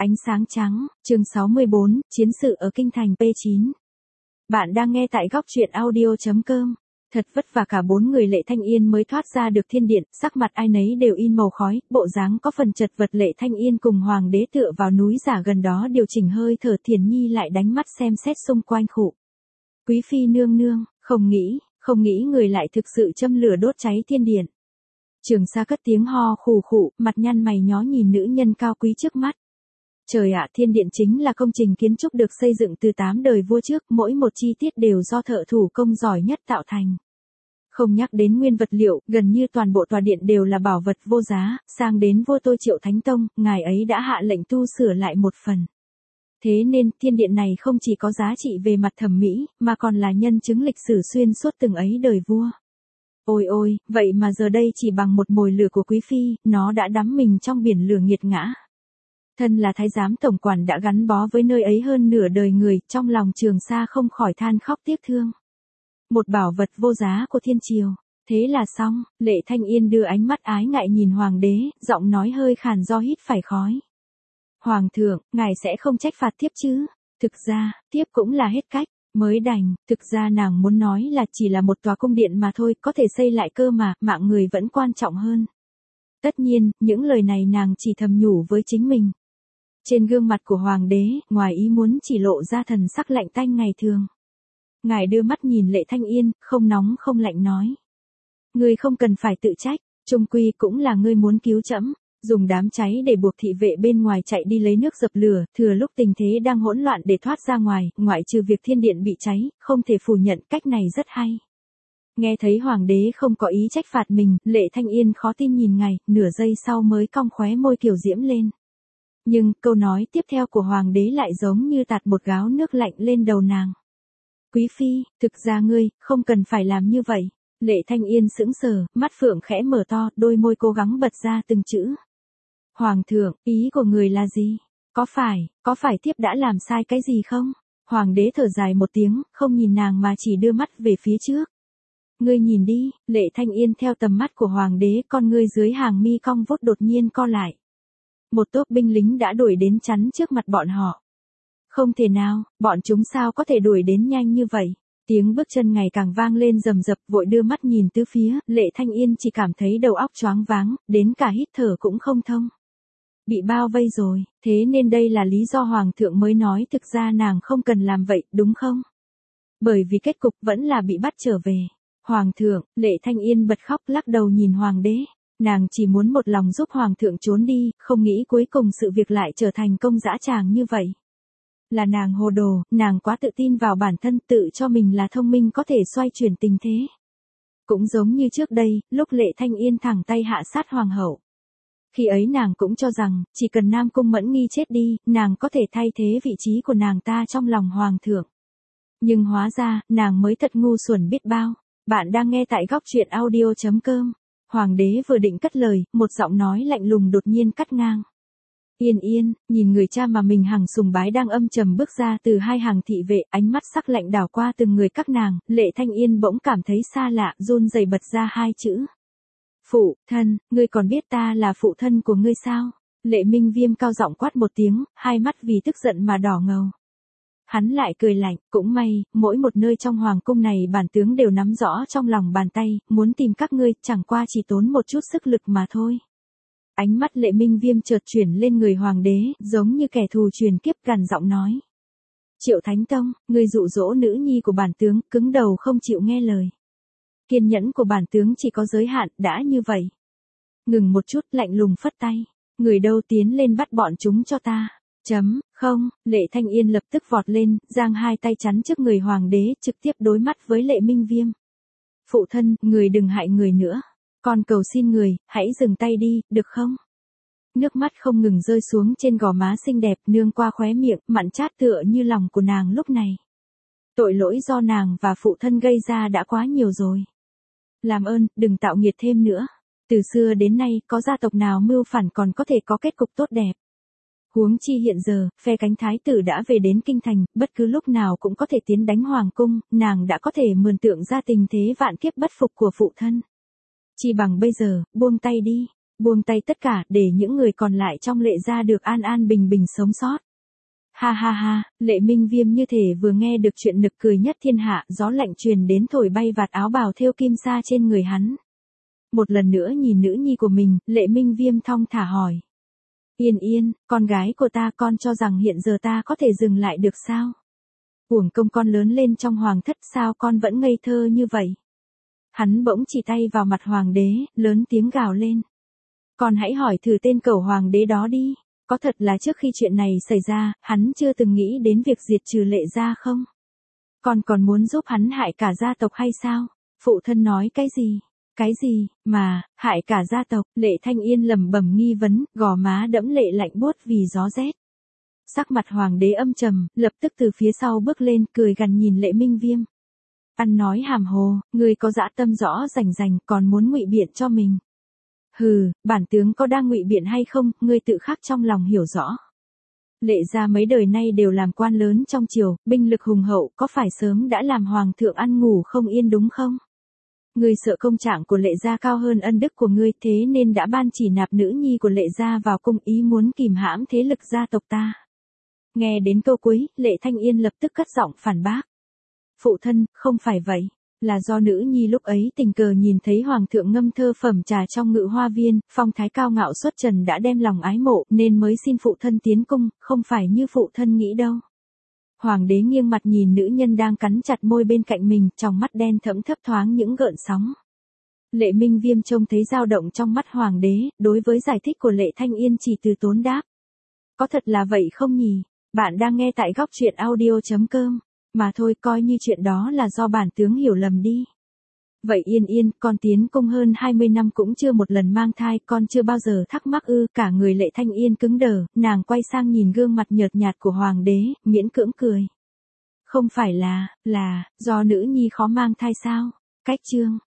Ánh sáng trắng, chương 64, chiến sự ở kinh thành P9. Bạn đang nghe tại góc truyện audio.com. Thật vất vả cả 4 người Lệ Thanh Yên mới thoát ra được thiên điện, sắc mặt ai nấy đều in màu khói, bộ dáng có phần chật vật. Lệ Thanh Yên cùng hoàng đế tựa vào núi giả gần đó điều chỉnh hơi thở. Thiền Nhi lại đánh mắt xem xét xung quanh khụ. Quý phi nương nương, không nghĩ người lại thực sự châm lửa đốt cháy thiên điện. Trường Sa cất tiếng ho khù khụ, mặt nhăn mày nhó nhìn nữ nhân cao quý trước mắt. Trời ạ, thiên điện chính là công trình kiến trúc được xây dựng từ 8 đời vua trước, mỗi một chi tiết đều do thợ thủ công giỏi nhất tạo thành. Không nhắc đến nguyên vật liệu, gần như toàn bộ tòa điện đều là bảo vật vô giá, sang đến vua Tôi Triệu Thánh Tông, ngài ấy đã hạ lệnh tu sửa lại một phần. Thế nên, thiên điện này không chỉ có giá trị về mặt thẩm mỹ, mà còn là nhân chứng lịch sử xuyên suốt từng ấy đời vua. Ôi ôi, vậy mà giờ đây chỉ bằng một mồi lửa của quý phi, nó đã đắm mình trong biển lửa nghiệt ngã. Thân là thái giám tổng quản đã gắn bó với nơi ấy hơn nửa đời người, trong lòng Trường Sa không khỏi than khóc tiếc thương. Một bảo vật vô giá của thiên triều. Thế là xong, Lệ Thanh Yên đưa ánh mắt ái ngại nhìn hoàng đế, giọng nói hơi khàn do hít phải khói. Hoàng thượng, ngài sẽ không trách phạt thiếp chứ? Thực ra, thiếp cũng là hết cách, mới đành. Thực ra nàng muốn nói là chỉ là một tòa cung điện mà thôi, có thể xây lại cơ mà, mạng người vẫn quan trọng hơn. Tất nhiên, những lời này nàng chỉ thầm nhủ với chính mình. Trên gương mặt của hoàng đế, ngoài ý muốn chỉ lộ ra thần sắc lạnh tanh ngày thường. Ngài đưa mắt nhìn Lệ Thanh Yên, không nóng không lạnh nói. Ngươi không cần phải tự trách, chung quy cũng là ngươi muốn cứu trẫm, dùng đám cháy để buộc thị vệ bên ngoài chạy đi lấy nước dập lửa, thừa lúc tình thế đang hỗn loạn để thoát ra ngoài, ngoại trừ việc thiên điện bị cháy, không thể phủ nhận cách này rất hay. Nghe thấy hoàng đế không có ý trách phạt mình, Lệ Thanh Yên khó tin nhìn ngài, nửa giây sau mới cong khóe môi kiều diễm lên. Nhưng, câu nói tiếp theo của hoàng đế lại giống như tạt một gáo nước lạnh lên đầu nàng. Quý phi, thực ra ngươi, không cần phải làm như vậy. Lệ Thanh Yên sững sờ, mắt phượng khẽ mở to, đôi môi cố gắng bật ra từng chữ. Hoàng thượng, ý của người là gì? Có phải thiếp đã làm sai cái gì không? Hoàng đế thở dài một tiếng, không nhìn nàng mà chỉ đưa mắt về phía trước. Ngươi nhìn đi, Lệ Thanh Yên theo tầm mắt của hoàng đế, con ngươi dưới hàng mi cong vút đột nhiên co lại. Một tốp binh lính đã đuổi đến chắn trước mặt bọn họ. Không thể nào, bọn chúng sao có thể đuổi đến nhanh như vậy? Tiếng bước chân ngày càng vang lên rầm rập, vội đưa mắt nhìn tứ phía, Lệ Thanh Yên chỉ cảm thấy đầu óc choáng váng, đến cả hít thở cũng không thông. Bị bao vây rồi, thế nên đây là lý do hoàng thượng mới nói thực ra nàng không cần làm vậy, đúng không? Bởi vì kết cục vẫn là bị bắt trở về. Hoàng thượng, Lệ Thanh Yên bật khóc lắc đầu nhìn hoàng đế. Nàng chỉ muốn một lòng giúp hoàng thượng trốn đi, không nghĩ cuối cùng sự việc lại trở thành công dã tràng như vậy. Là nàng hồ đồ, nàng quá tự tin vào bản thân, tự cho mình là thông minh có thể xoay chuyển tình thế. Cũng giống như trước đây, lúc Lệ Thanh Yên thẳng tay hạ sát hoàng hậu. Khi ấy nàng cũng cho rằng, chỉ cần Nam Cung Mẫn Nghi chết đi, nàng có thể thay thế vị trí của nàng ta trong lòng hoàng thượng. Nhưng hóa ra, nàng mới thật ngu xuẩn biết bao. Bạn đang nghe tại góc truyện audio.com. Hoàng đế vừa định cất lời, một giọng nói lạnh lùng đột nhiên cắt ngang. Yên Yên, nhìn người cha mà mình hằng sùng bái đang âm trầm bước ra từ hai hàng thị vệ, ánh mắt sắc lạnh đảo qua từng người các nàng, Lệ Thanh Yên bỗng cảm thấy xa lạ, run rẩy bật ra hai chữ. Phụ thân, ngươi còn biết ta là phụ thân của ngươi sao? Lệ Minh Viêm cao giọng quát một tiếng, hai mắt vì tức giận mà đỏ ngầu. Hắn lại cười lạnh, cũng may, mỗi một nơi trong hoàng cung này bản tướng đều nắm rõ trong lòng bàn tay, muốn tìm các ngươi, chẳng qua chỉ tốn một chút sức lực mà thôi. Ánh mắt Lệ Minh Viêm chợt chuyển lên người hoàng đế, giống như kẻ thù truyền kiếp gằn giọng nói. Triệu Thánh Tông, ngươi dụ dỗ nữ nhi của bản tướng, cứng đầu không chịu nghe lời. Kiên nhẫn của bản tướng chỉ có giới hạn, đã như vậy. Ngừng một chút, lạnh lùng phất tay. Người đâu tiến lên bắt bọn chúng cho ta. Không, Lệ Thanh Yên lập tức vọt lên, giang hai tay chắn trước người hoàng đế, trực tiếp đối mắt với Lệ Minh Viêm. Phụ thân, người đừng hại người nữa. Con cầu xin người, hãy dừng tay đi, được không? Nước mắt không ngừng rơi xuống trên gò má xinh đẹp, nương qua khóe miệng, mặn chát tựa như lòng của nàng lúc này. Tội lỗi do nàng và phụ thân gây ra đã quá nhiều rồi. Làm ơn, đừng tạo nghiệt thêm nữa. Từ xưa đến nay, có gia tộc nào mưu phản còn có thể có kết cục tốt đẹp. Huống chi hiện giờ, phe cánh thái tử đã về đến kinh thành, bất cứ lúc nào cũng có thể tiến đánh hoàng cung, nàng đã có thể mường tượng ra tình thế vạn kiếp bất phục của phụ thân. Chỉ bằng bây giờ, buông tay đi. buông tay tất cả để những người còn lại trong Lệ gia được an an bình bình sống sót. Ha ha ha, Lệ Minh Viêm như thể vừa nghe được chuyện nực cười nhất thiên hạ, gió lạnh truyền đến thổi bay vạt áo bào thêu kim sa trên người hắn. Một lần nữa nhìn nữ nhi của mình, Lệ Minh Viêm thong thả hỏi. Yên Yên, con gái của ta, con cho rằng hiện giờ ta có thể dừng lại được sao? Uổng công con lớn lên trong hoàng thất, sao con vẫn ngây thơ như vậy? Hắn bỗng chỉ tay vào mặt hoàng đế, lớn tiếng gào lên. Con hãy hỏi thử tên cẩu hoàng đế đó đi, có thật là trước khi chuyện này xảy ra, hắn chưa từng nghĩ đến việc diệt trừ Lệ gia không? Con còn muốn giúp hắn hại cả gia tộc hay sao? Phụ thân nói cái gì? Cái gì, mà, hại cả gia tộc? Lệ Thanh Yên lẩm bẩm nghi vấn, gò má đẫm lệ lạnh buốt vì gió rét. Sắc mặt hoàng đế âm trầm, lập tức từ phía sau bước lên, cười gằn nhìn Lệ Minh Viêm. Ăn nói hàm hồ, ngươi có dã tâm rõ rành rành, còn muốn ngụy biện cho mình. Hừ, bản tướng có đang ngụy biện hay không, ngươi tự khắc trong lòng hiểu rõ. Lệ gia mấy đời nay đều làm quan lớn trong triều, binh lực hùng hậu, có phải sớm đã làm hoàng thượng ăn ngủ không yên đúng không? Ngươi sợ công trạng của Lệ gia cao hơn ân đức của ngươi, thế nên đã ban chỉ nạp nữ nhi của Lệ gia vào cung, ý muốn kìm hãm thế lực gia tộc ta. Nghe đến câu cuối, Lệ Thanh Yên lập tức cất giọng phản bác. Phụ thân, không phải vậy, là do nữ nhi lúc ấy tình cờ nhìn thấy hoàng thượng ngâm thơ phẩm trà trong Ngự Hoa Viên, phong thái cao ngạo xuất trần đã đem lòng ái mộ, nên mới xin phụ thân tiến cung, không phải như phụ thân nghĩ đâu. Hoàng đế nghiêng mặt nhìn nữ nhân đang cắn chặt môi bên cạnh mình, trong mắt đen thẫm thấp thoáng những gợn sóng. Lệ Minh Viêm trông thấy dao động trong mắt hoàng đế, đối với giải thích của Lệ Thanh Yên chỉ từ tốn đáp. Có thật là vậy không nhỉ? Bạn đang nghe tại góc truyện audio.com. Mà thôi, coi như chuyện đó là do bản tướng hiểu lầm đi. Vậy Yên Yên, con tiến cung hơn 20 năm cũng chưa một lần mang thai, con chưa bao giờ thắc mắc ư? Cả người Lệ Thanh Yên cứng đờ, nàng quay sang nhìn gương mặt nhợt nhạt của hoàng đế, miễn cưỡng cười. Không phải là, do nữ nhi khó mang thai sao? Cách chương